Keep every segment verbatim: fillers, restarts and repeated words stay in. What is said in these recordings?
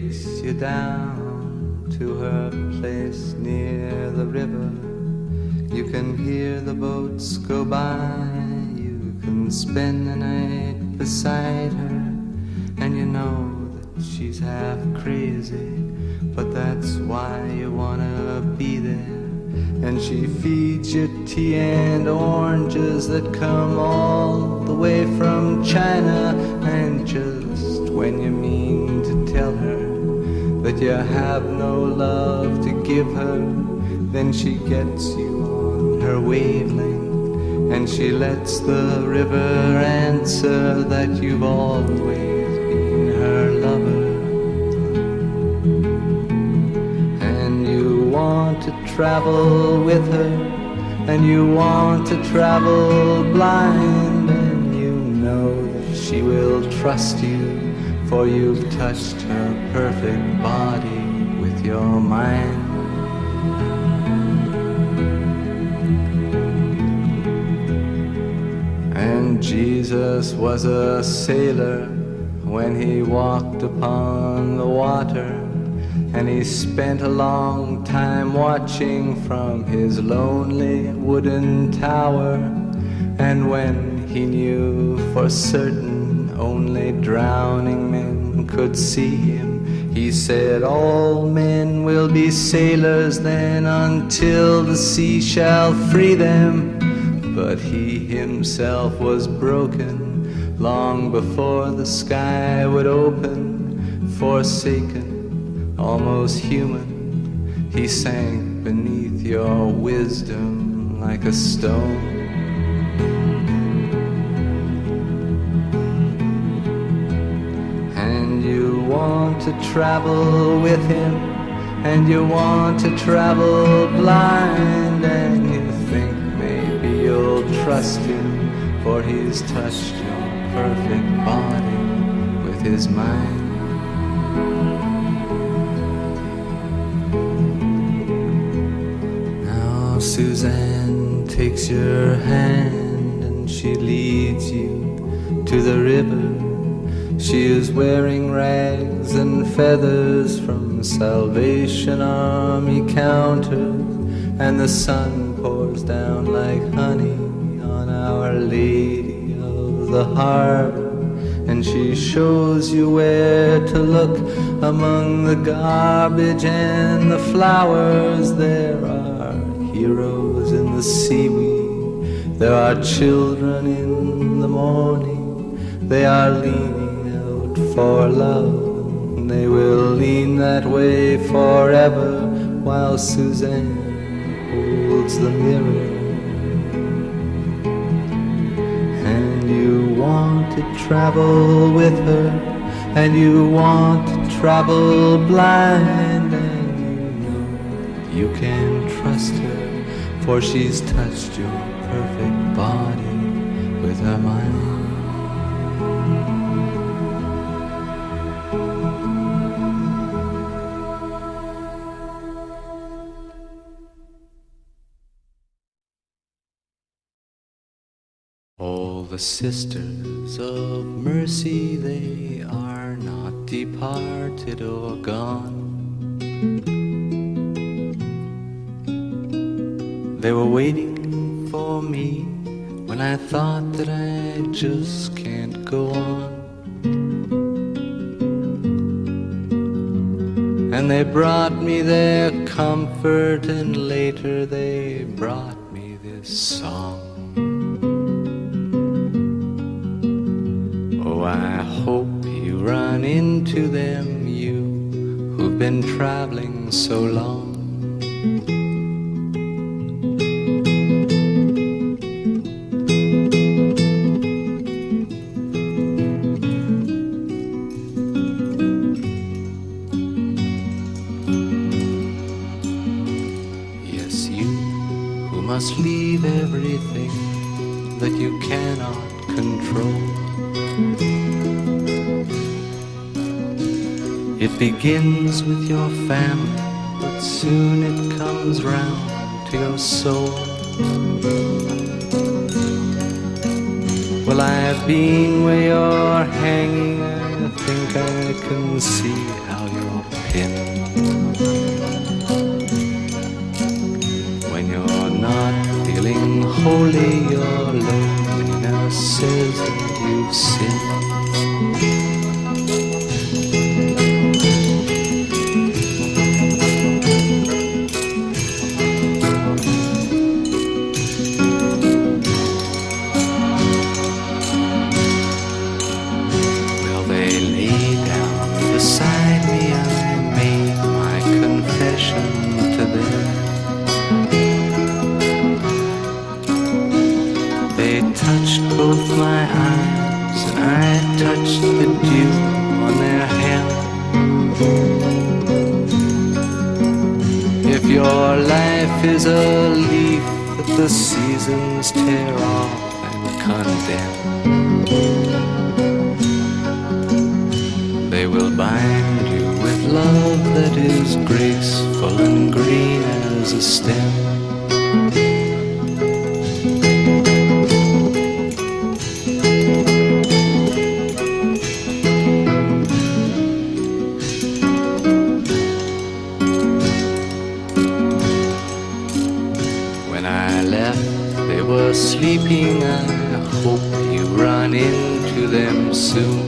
takes you down to her place near the river. You can hear the boats go by, you can spend the night beside her, and you know that she's half crazy, but that's why you wanna be there. And she feeds you tea and oranges that come all the way from China. And just when you mean to tell her that you have no love to give her, then she gets you on her wavelength, and she lets the river answer that you've always been her lover. And you want to travel with her, and you want to travel blind, and you know that she will trust you, for you've touched her perfect body with your mind. And Jesus was a sailor when he walked upon the water, and he spent a long time watching from his lonely wooden tower. And when he knew for certain only drowning men could see him, he said, all men will be sailors then until the sea shall free them. But he himself was broken long before the sky would open. Forsaken, almost human, he sank beneath your wisdom like a stone. And you want to travel with him, and you want to travel blind, and you think maybe you'll trust him, for he's touched your perfect body with his mind. Now Suzanne takes your hand and she leads you to the river. She is wearing rags and feathers from Salvation Army counters, and the sun pours down like honey on Our Lady of the Harbor. And she shows you where to look among the garbage and the flowers. There are heroes in the seaweed, there are children in the morning. They are leaning out for love, they will lean that way forever, while Suzanne holds the mirror. And you want to travel with her, and you want to travel blind, and you know you can trust her, for she's touched your perfect body with her mind. All the sisters of mercy, they are not departed or gone. They were waiting for me when I thought that I just can't go on. And they brought me their comfort, and later they brought me this song. Oh, I hope you run into them, you who've been traveling so long. Yes, you who must leave everything that you cannot control. It begins with your family, but soon it comes round to your soul. Well, I've been where you're hanging, I think I can see how your tin. When you're not feeling holy, your loneliness says that you've sinned. Both my eyes, and I touched the dew on their hair. If your life is a leaf that the seasons tear off and condemn, they will bind you with love that is graceful and green as a stem. Sleeping, I hope you run into them soon.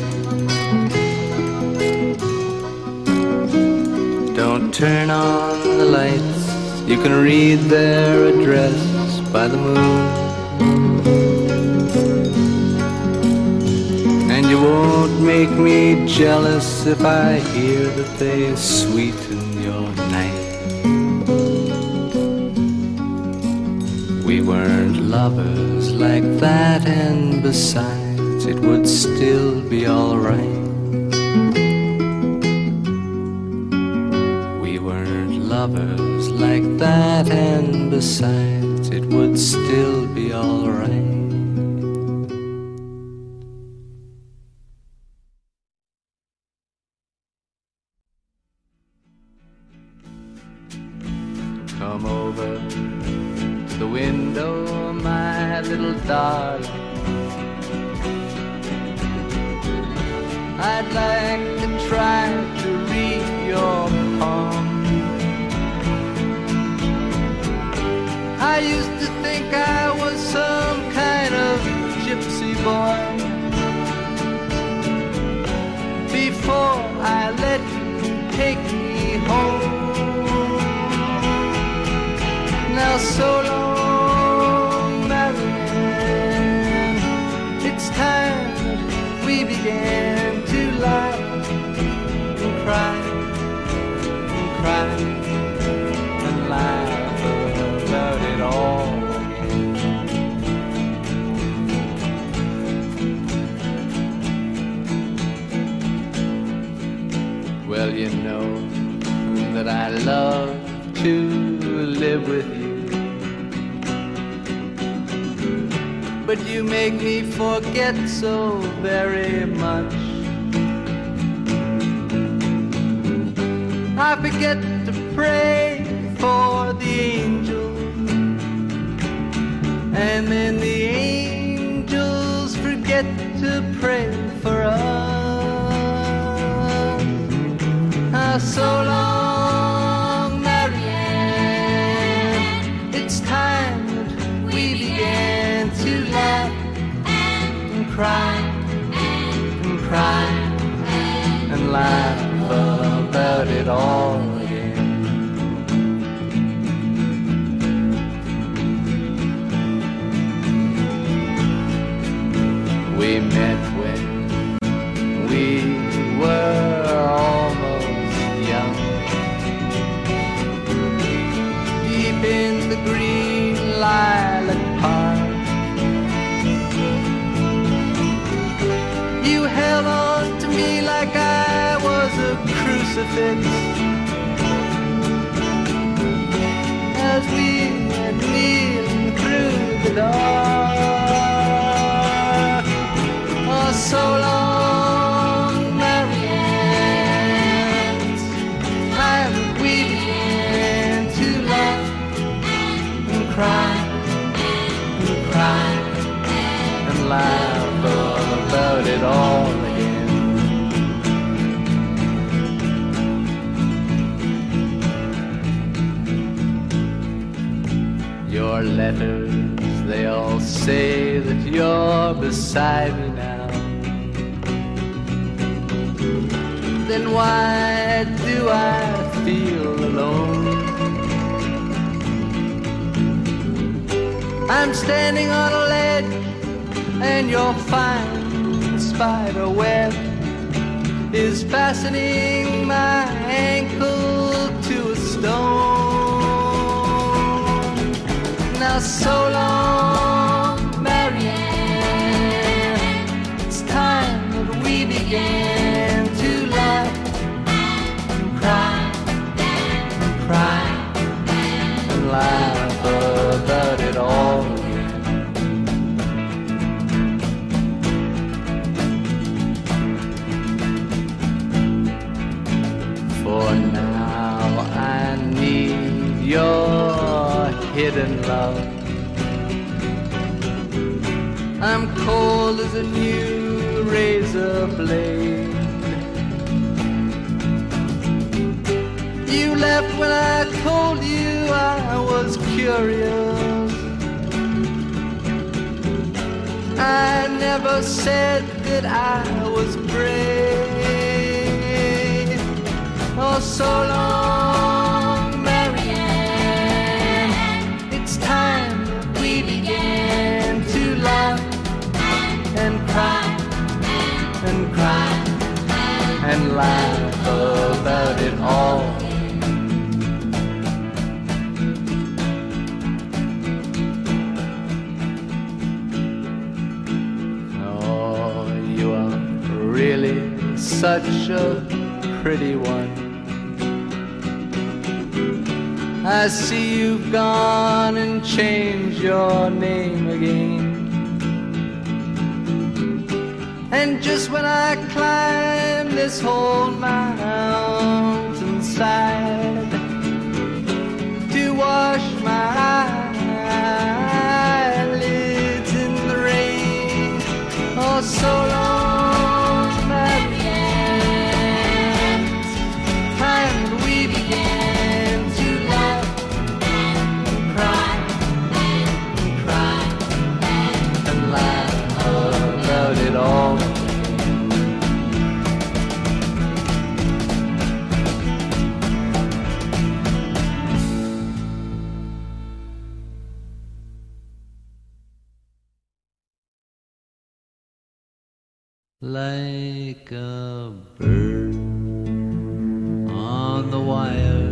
Don't turn on the lights, you can read their address by the moon. And you won't make me jealous if I hear that they sweeten your night. We weren't lovers like that, and besides, it would still be alright. We weren't lovers like that, and besides, it would still be alright. Come over the window, my little darling. I'd like to try to read your palm. I used to think I was some kind of gypsy boy before I let you take me home. Now so long, Marianne, it's time that we began to laugh and cry and cry and laugh about it all again. Well, you know that I love to live with you, but you make me forget so very much. I forget to pray for the angels, and then the angels forget to pray for us. Ah, so long, Marianne, it's time that we began to laugh and cry and cry and laugh about it all again. We met when we were almost young, deep in the green lilac park. You held on to me like I was a crucifix as we went kneeling through the dark. Oh, so long, Marianne, it's time we began to laugh and cry and cry and laugh about it all again. your letters, they all say that you're beside me now. Then why do I feel alone? I'm standing on a ledge and your fine spider web is fastening my ankle to a stone. Now so long, Marianne, it's time that we began to laugh and cry and cry and laugh about it all. For now I need your hidden love. I'm cold as a new razor blade. You left when I told you I was curious. I never said that I was brave. Oh, so long, Marianne, it's time that we began to laugh and cry and cry and laugh about it all. Oh, you are really such a pretty one. I see you've gone and changed your name again. And just when I climb this whole mountainside to wash my eyelids in the rain, oh, so long, Marianne, time that we began to laugh and cry and cry and laugh about it all. Like a bird on the wire,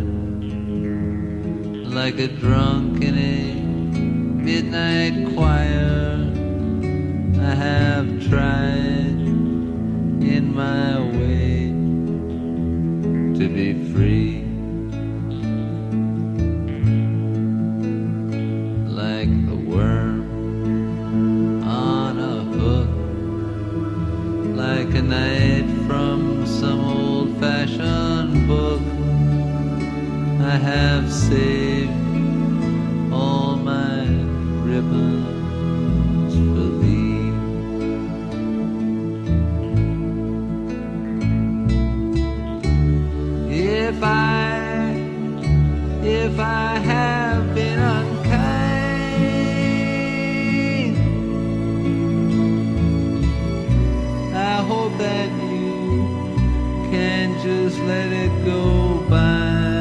like a drunk in a midnight choir, I have tried in my way to be free. Like the worm on a hook, like a knight from some old-fashioned book, I have saved all my ribbons for thee. If I, if I have been unkind, I hope that you can just let it go by.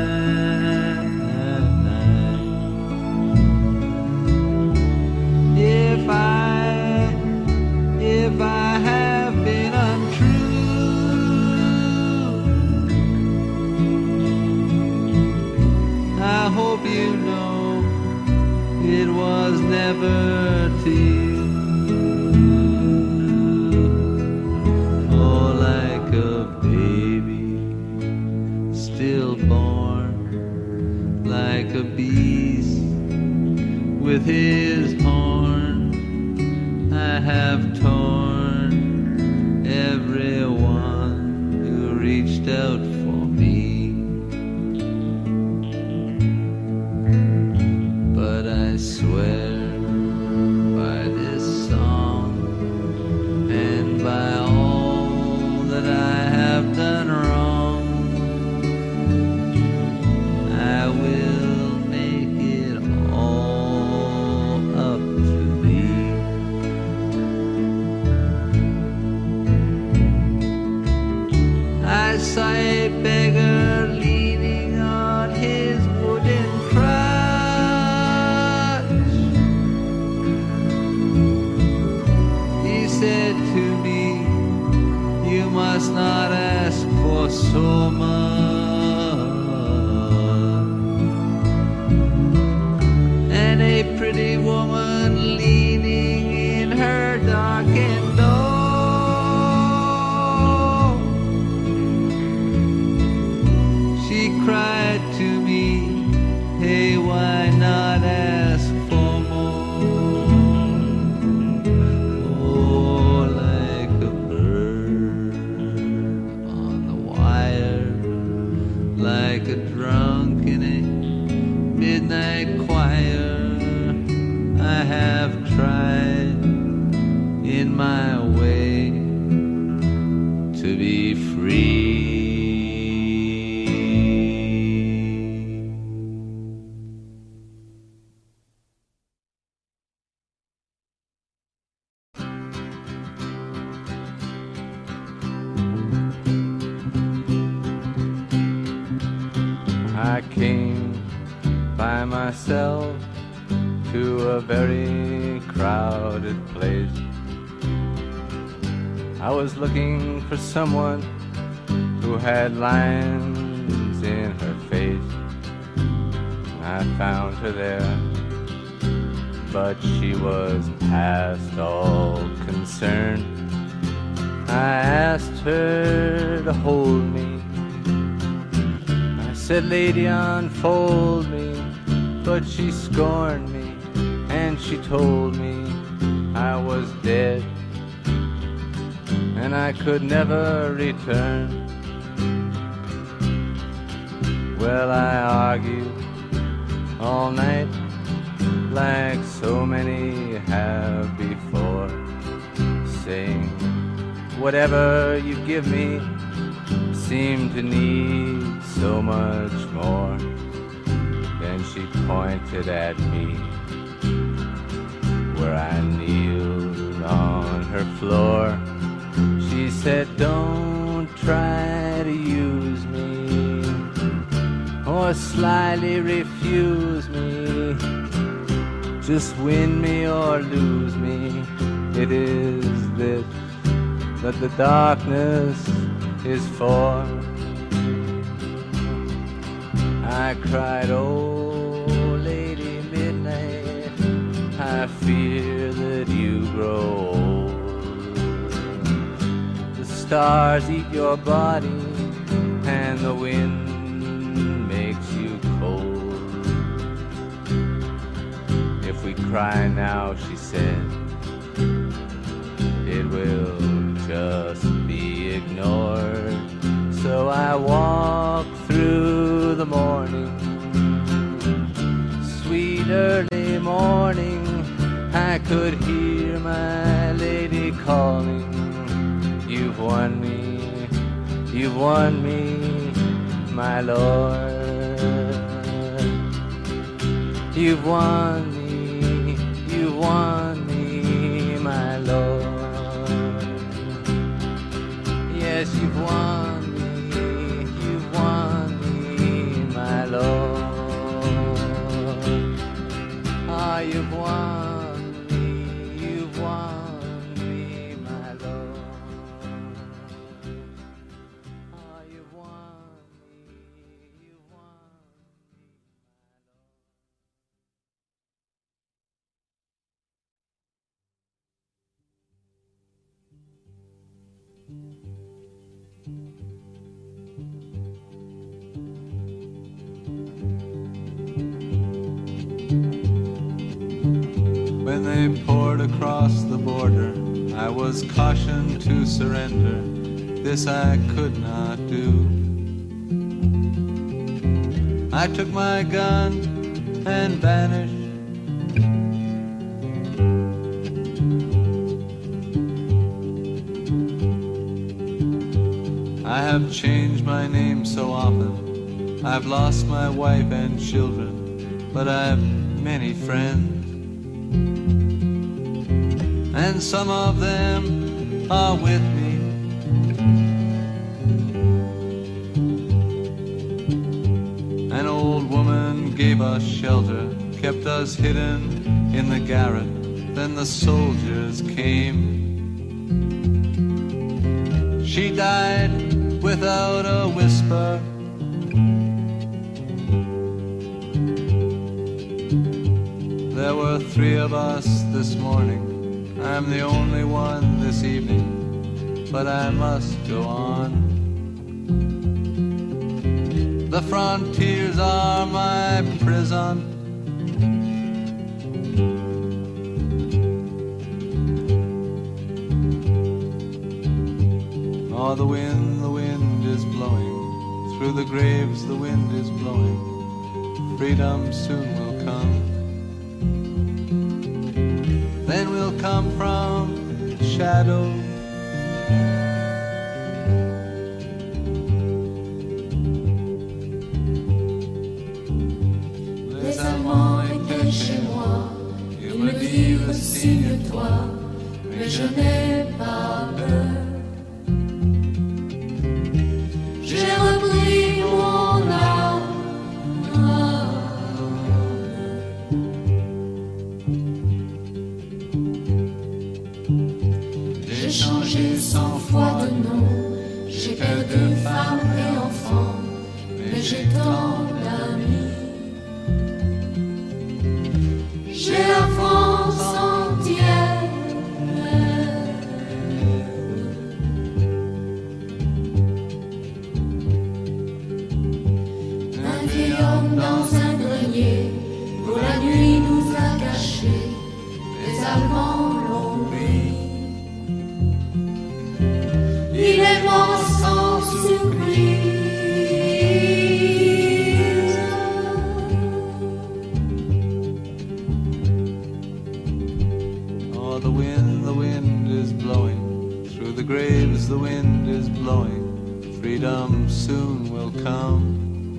If I, if I have been untrue, I hope you know it was never to you. Oh, like a baby stillborn, like a beast with his horn, I have torn everyone who reached out for me. But I swear by this song and by all that I have done wrong, I will make it all pretty woman leaning in her darkened door. She cried to me, hey, why not ask for more? Oh, like a bird on the wire, like a drunk in a midnight choir, I have tried in my way to be free. I came by myself to a very crowded place. I was looking for someone who had lines in her face. I found her there, but she was past all concern. I asked her to hold me. I said, lady, unfold me. But she scorned me, and she told me I was dead, and I could never return. Well, I argued all night like so many have before, saying whatever you give me seemed to need so much more. Then she pointed at me where I kneeled on her floor. She said, don't try to use me or slyly refuse me. Just win me or lose me. It is this that the darkness is for. I cried, oh, Lady Midnight, I fear that you grow old. The stars eat your body, and the wind makes you cold. If we cry now, she said, it will just be ignored. So I walk through the morning, sweet early morning. I could hear my lady calling, you've won me, you've won me, my lord. You've won me, you've won me, my lord. Yes, you've won me. Ah, you've won me, you've won me, my lord. Ah, you've won me, you've won me, When they poured across the border, I was cautioned to surrender. This I could not do. I took my gun and vanished. I have changed my name so often. I've lost my wife and children, but I've many friends. And some of them are with me. An old woman gave us shelter, kept us hidden in the garret. Then the soldiers came. She died without a whisper. There were three of us this morning. I'm the only one this evening, but I must go on. The frontiers are my prison. Oh, the wind, the wind is blowing. Through the graves the wind is blowing. Freedom soon will come. Then we'll come from shadow. Les amants étaient chez moi. Ils me dirent signe-toi, mais je n'ai pas peur. J'ai repris mon âme. J'ai changé cent fois de nom. J'ai perdu femme et enfant, mais j'ai tant d'amis. J'ai la France entière. Un vieil homme dans un grenier, pour la nuit nous a cachés. Les Allemands l'ont pris. Il est mort sans surprise. Oh, the wind, the wind is blowing. Through the graves the wind is blowing. Freedom soon will come.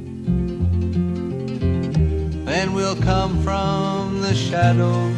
Then we'll come from the shadow.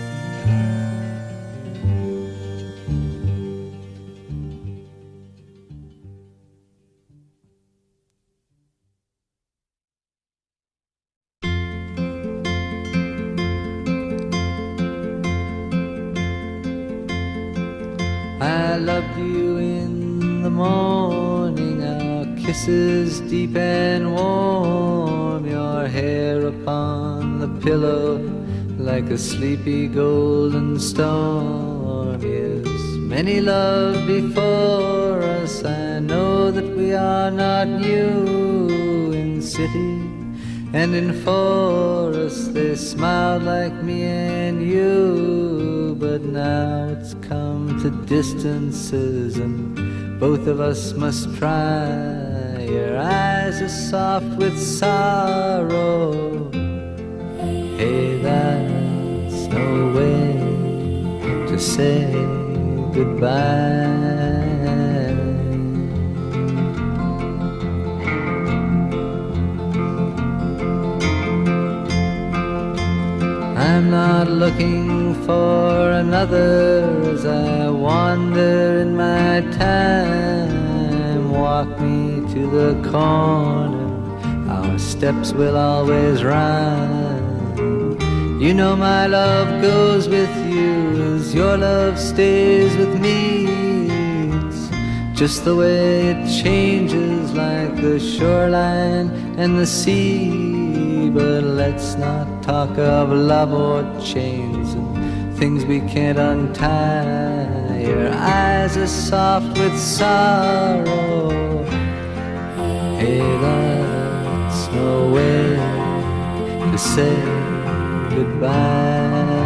I loved you in the morning, our kisses deep and warm, your hair upon the pillow like a sleepy golden storm. Yes, many love before us, I know that we are not new. In city and in forest they smiled like me and you, but now it's come to distances and both of us must try. Your eyes are soft with sorrow. Hey, that's no way to say goodbye. I'm not looking for another as I wander in my time. Walk me to the corner, our steps will always rhyme. You know my love goes with you as your love stays with me. It's just the way it changes like the shoreline and the sea. But let's not talk of love or chains and things we can't untie. Your eyes are soft with sorrow. Hey, that's no way to say goodbye.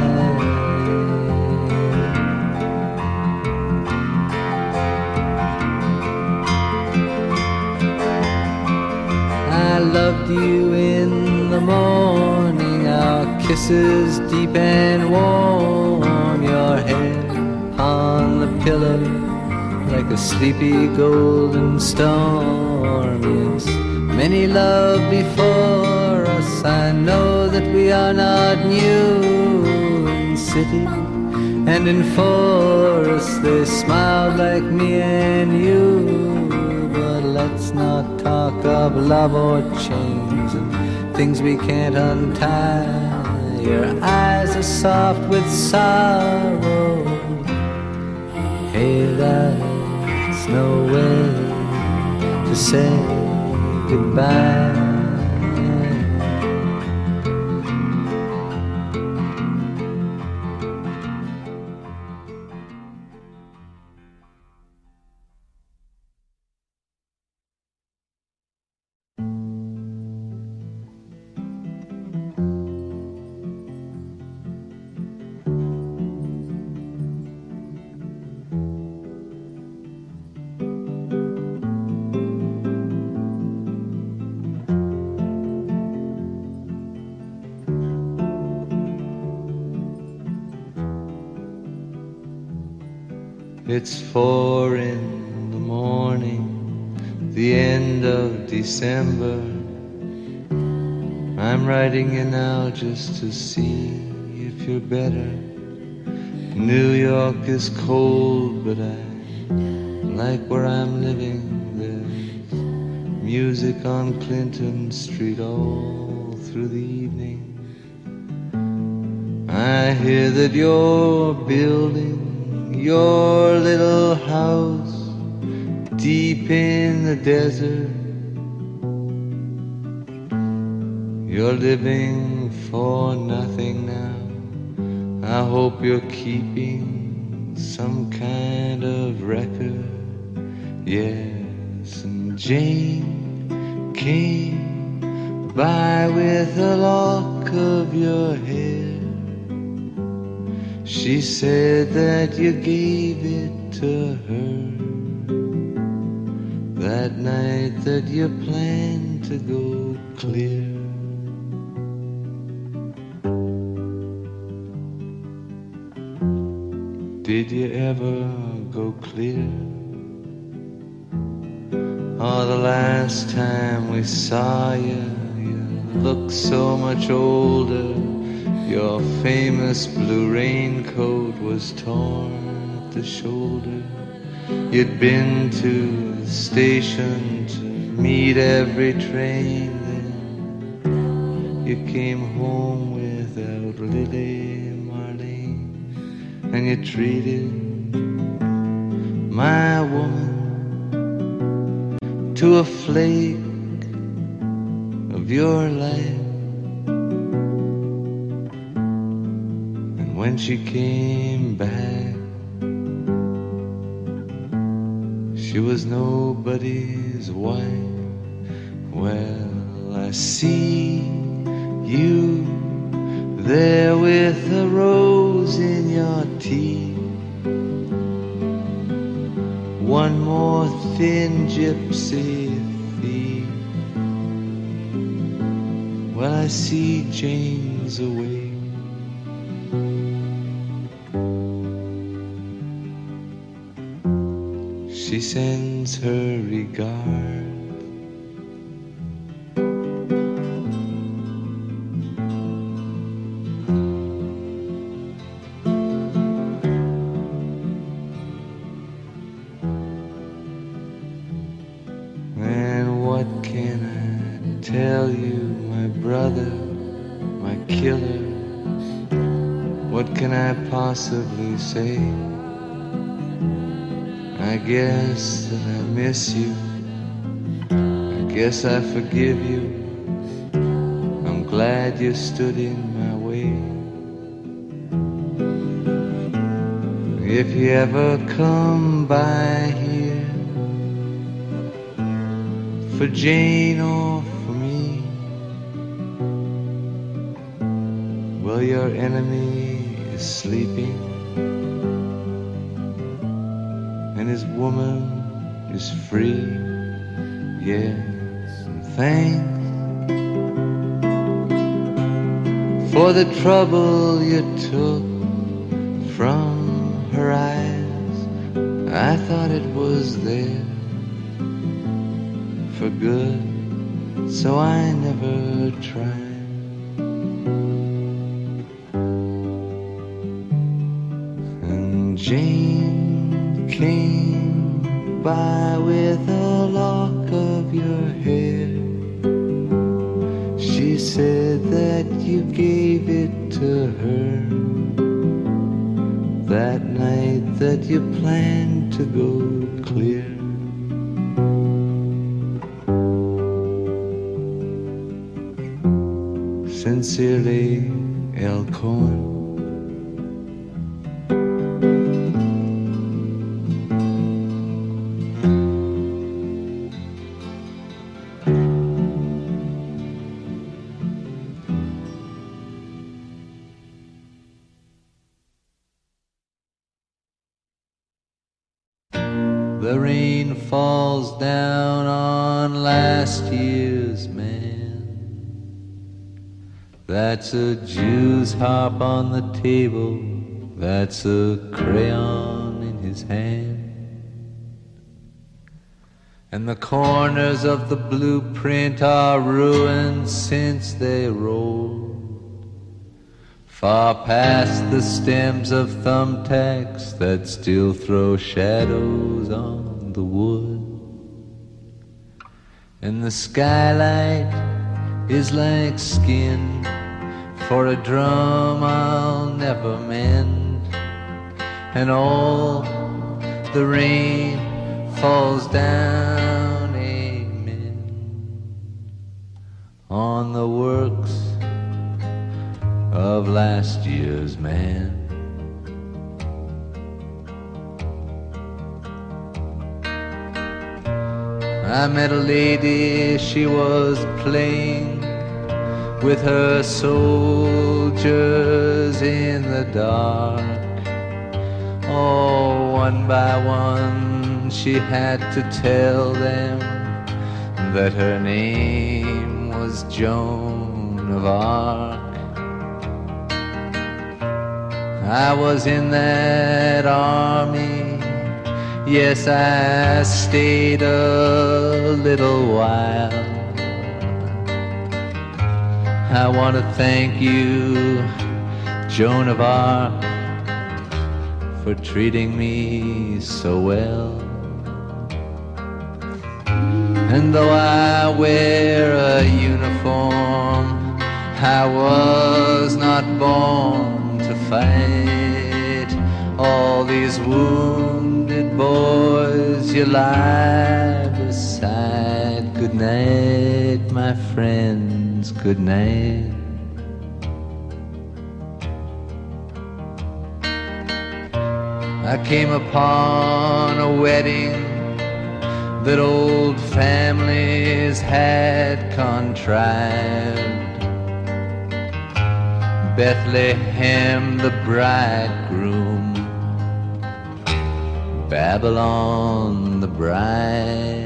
I loved you in the morning, our kisses deep and warm, your head on the pillow like a sleepy golden storm. Yes, many love before us, I know that we are not new. In city and in forest they smiled like me and you. But let's not talk of love or chains and things we can't untie. Your eyes are soft with sorrow. Hey, that's no way to say goodbye. It's four in the morning, the end of December. I'm writing you now just to see if you're better. New York is cold, but I like where I'm living. There's music on Clinton Street all through the evening. I hear that you're building your little house deep in the desert. You're living for nothing now. I hope you're keeping some kind of record. Yes, and Jane came by with a lock of your hair. She said that you gave it to her that night that you planned to go clear. Did you ever go clear? Oh, the last time we saw you, you looked so much older. Your famous blue raincoat was torn at the shoulder. You'd been to the station to meet every train. Then you came home without Lily Marlene, and you treated my woman to a flake of your life. When she came back, she was nobody's wife. Well, I see you there with a rose in your teeth, one more thin gypsy thief. Well, I see Jane's away. She sends her regard. And what can I tell you, my brother, my killer? What can I possibly say? I guess that I miss you. I guess I forgive you. I'm glad you stood in my way. If you ever come by here for Jane or for me, well, your enemy is sleeping, and his woman is free. Yes, and thanks for the trouble you took from her eyes. I thought it was there for good, so I never tried. And Jane came by with a lock of your hair. She said that you gave it to her that night that you planned to go clear. Sincerely, L. Cohen. The rain falls down on last year's man. That's a Jew's harp on the table. That's a crayon in his hand. And the corners of the blueprint are ruined since they rolled far past the stems of thumbtacks that still throw shadows on the wood. And the skylight is like skin for a drum I'll never mend. And all the rain falls down, amen, on the works of last year's man. I met a lady, she was playing with her soldiers in the dark. Oh, one by one she had to tell them that her name was Joan of Arc. I was in that army, yes, I stayed a little while. I want to thank you, Joan of Arc, for treating me so well. And though I wear a uniform, I was not born to fight. All these wounded boys you lie beside. Good night, my friends, good night. I came upon a wedding that old families had contrived. Bethlehem the bridegroom, Babylon the bride.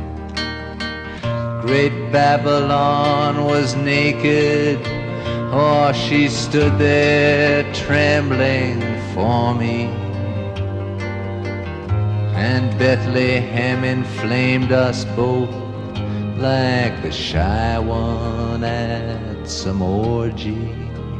Great Babylon was naked, oh, she stood there trembling for me. And Bethlehem inflamed us both like the shy one at some orgy.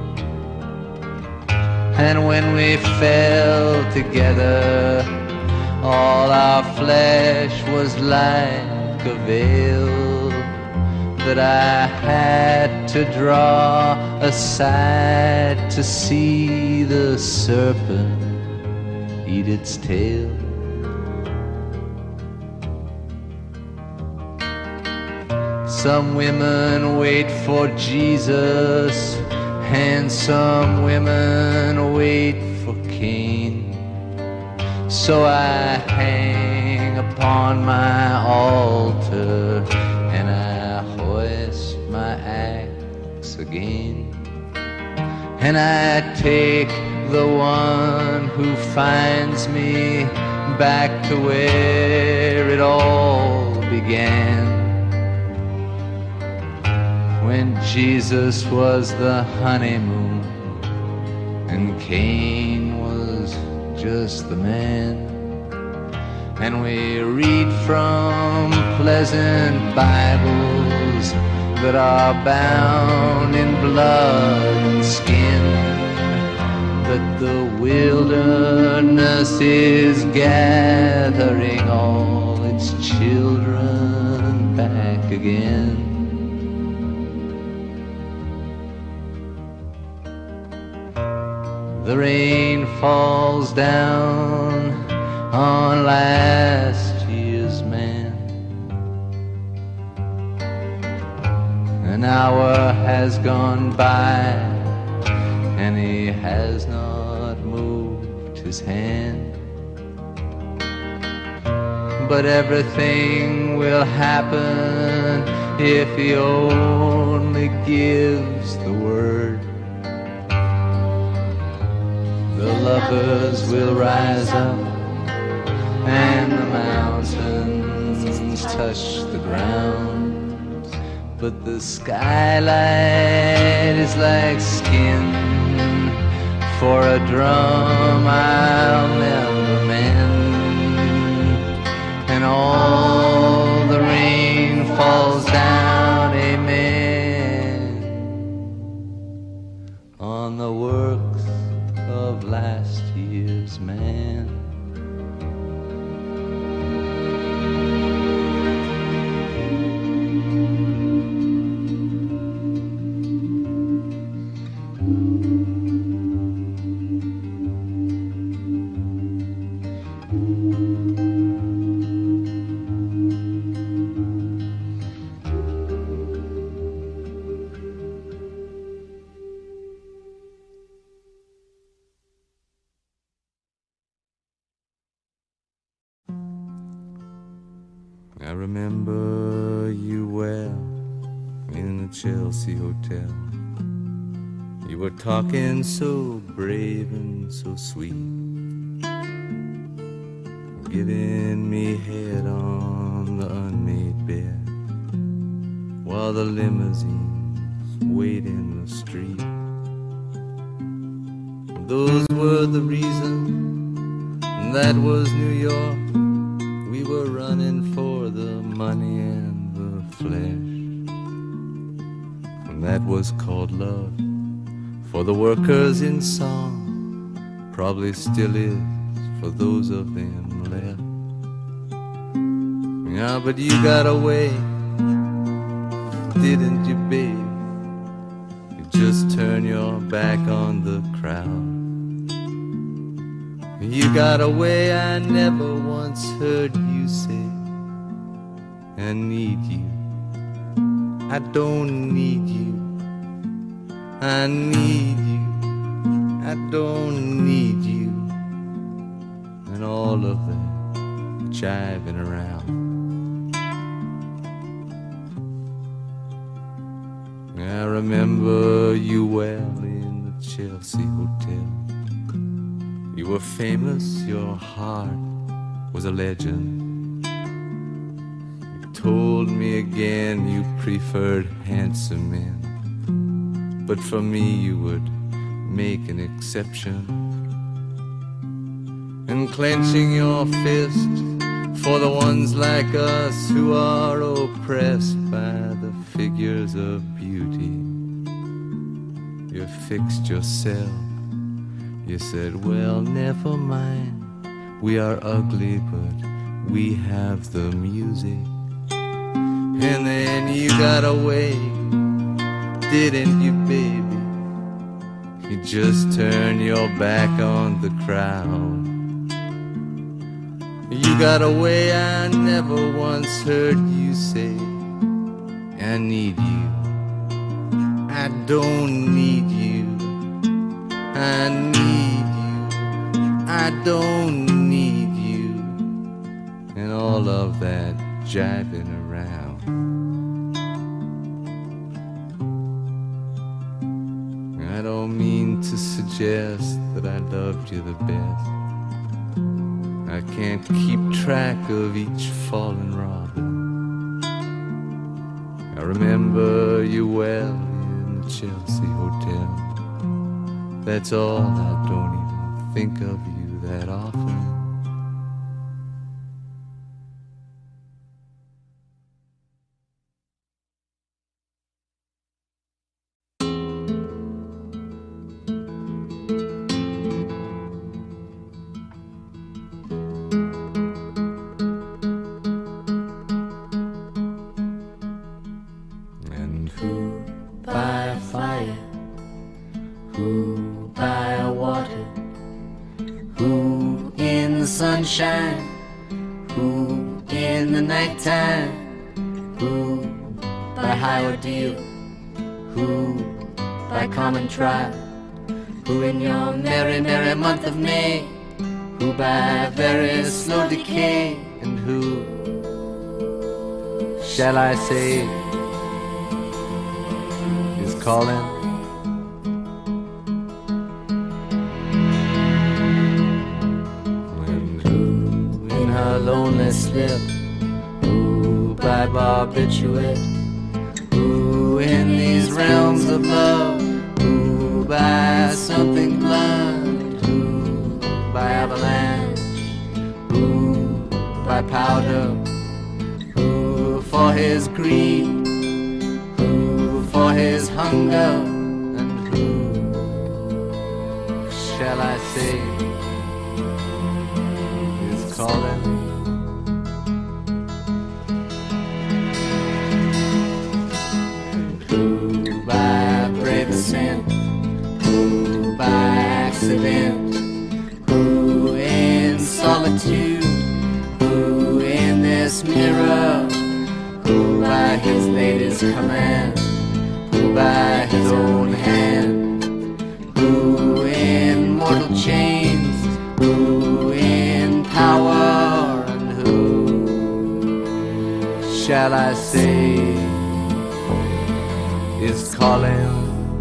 And when we fell together, all our flesh was like a veil that I had to draw aside to see the serpent eat its tail. Some women wait for Jesus, and some women wait for Cain. So I hang upon my altar, and I hoist my axe again. And I take the one who finds me back to where it all began, when Jesus was the honeymoon and Cain was just the man. And we read from pleasant Bibles that are bound in blood and skin, that the wilderness is gathering all its children back again. The rain falls down on last year's man. An hour has gone by and he has not moved his hand. But everything will happen if he only gives the word. The lovers will rise up and the mountains touch the ground, but the skylight is like skin for a drum I'll never mend. all the rain falls down, amen, on the works of last year's man. I remember you well in the Chelsea Hotel. You were talking so brave and so sweet, giving me head on the unmade bed, while the limousines wait in the street. Those were the reasons, that was New York. We were running for the money and the flesh, and that was called love for the workers in song, probably still is for those of them left. Yeah, but you got away, didn't you, babe? You just turned your back on the crowd. You got away, I never once heard you say, I need you, I don't need you, I need you, I don't need you, and all of that jiving around. I remember you well in the Chelsea Hotel. You were famous, your heart was a legend. You told me again you preferred handsome men, but for me you would make an exception. And clenching your fist for the ones like us who are oppressed by the figures of beauty, you fixed yourself. You said, well, never mind, we are ugly, but we have the music. And then you got away, didn't you, baby? You just turned your back on the crowd. You got away, I never once heard you say, I need you, I don't need you, I need you, I don't need you, and all of that jiving around. I don't mean to suggest that I loved you the best. I can't keep track of each fallen robin. I remember you well in the Chelsea Hotel. That's all, I don't even think of you that often. And who by a fire, who by a water, who in the sunshine, who in the nighttime, who by high ordeal, who by common trial, who in your merry, merry month of May, who by very slow decay, and who, shall I say, is calling? And who in her lonely slip, who by barbiturate, who in these realms of love, who by something blunt, who by avalanche, who by powder, hunger. And who shall I say is calling? Who by brave ascent, who by accident, who in solitude, who in this mirror, who by his lady's command, who by his own hand, who in mortal chains, who in power, and who Shall I say is calling?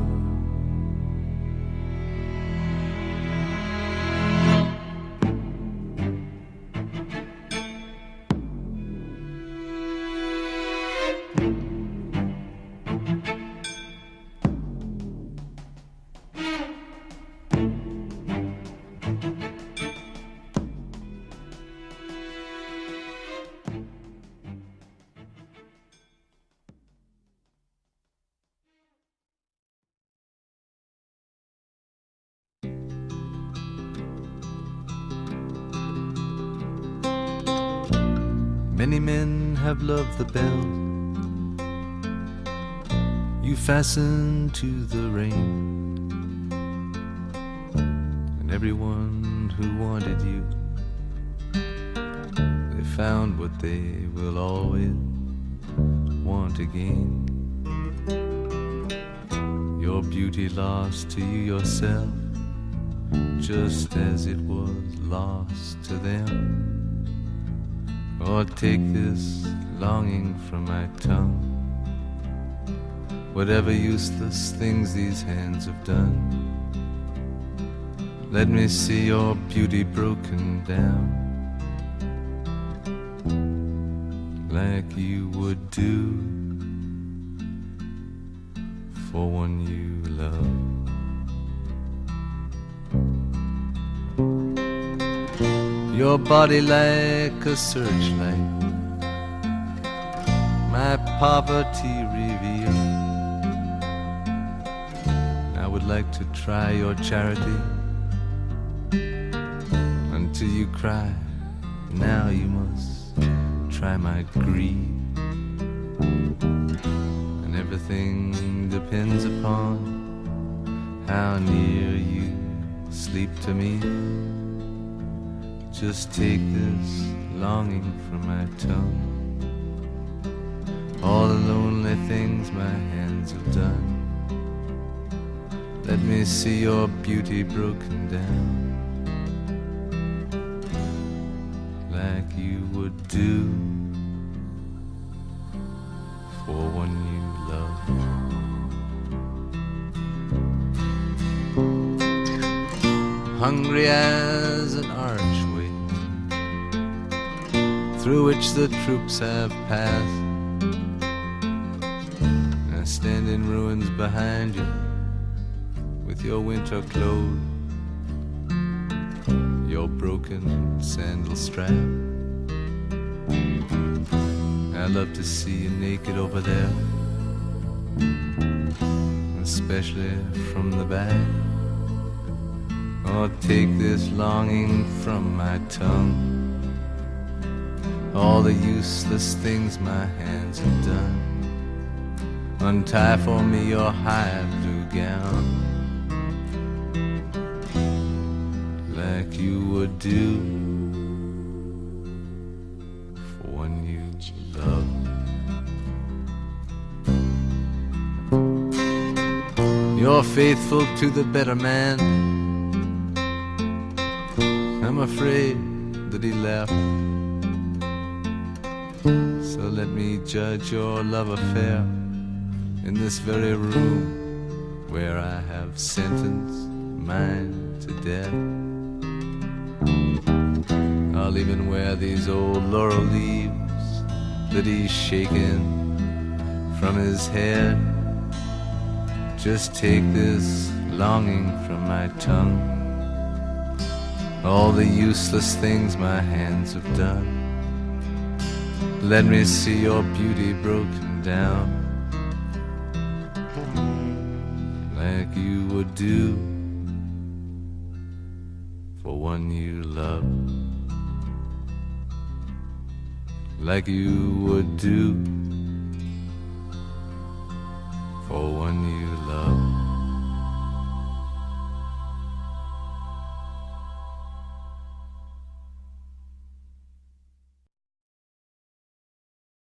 Many men have loved the bell you fastened to the rain, and everyone who wanted you, they found what they will always want again. Your beauty lost to you yourself, just as it was lost to them. Or take this longing from my tongue, whatever useless things these hands have done. Let me see your beauty broken down, like you would do for one you love. Your body like a searchlight, my poverty revealed. I would like to try your charity until you cry. Now you must try my greed, and everything depends upon how near you sleep to me. Just take this longing from my tongue, all the lonely things my hands have done. Let me see your beauty broken down, like you would do for one you love. Hungry as an archway through which the troops have passed, I stand in ruins behind you with your winter clothes, your broken sandal strap. I love to see you naked over there, especially from the back. Or take this longing from my tongue, all the useless things my hands have done. Untie for me your high blue gown, like you would do for one you love. You're faithful to the better man, I'm afraid that he left. So let me judge your love affair in this very room where I have sentenced mine to death. I'll even wear these old laurel leaves that he's shaken from his head. Just take this longing from my tongue, all the useless things my hands have done. Let me see your beauty broken down, like you would do for one you love, like you would do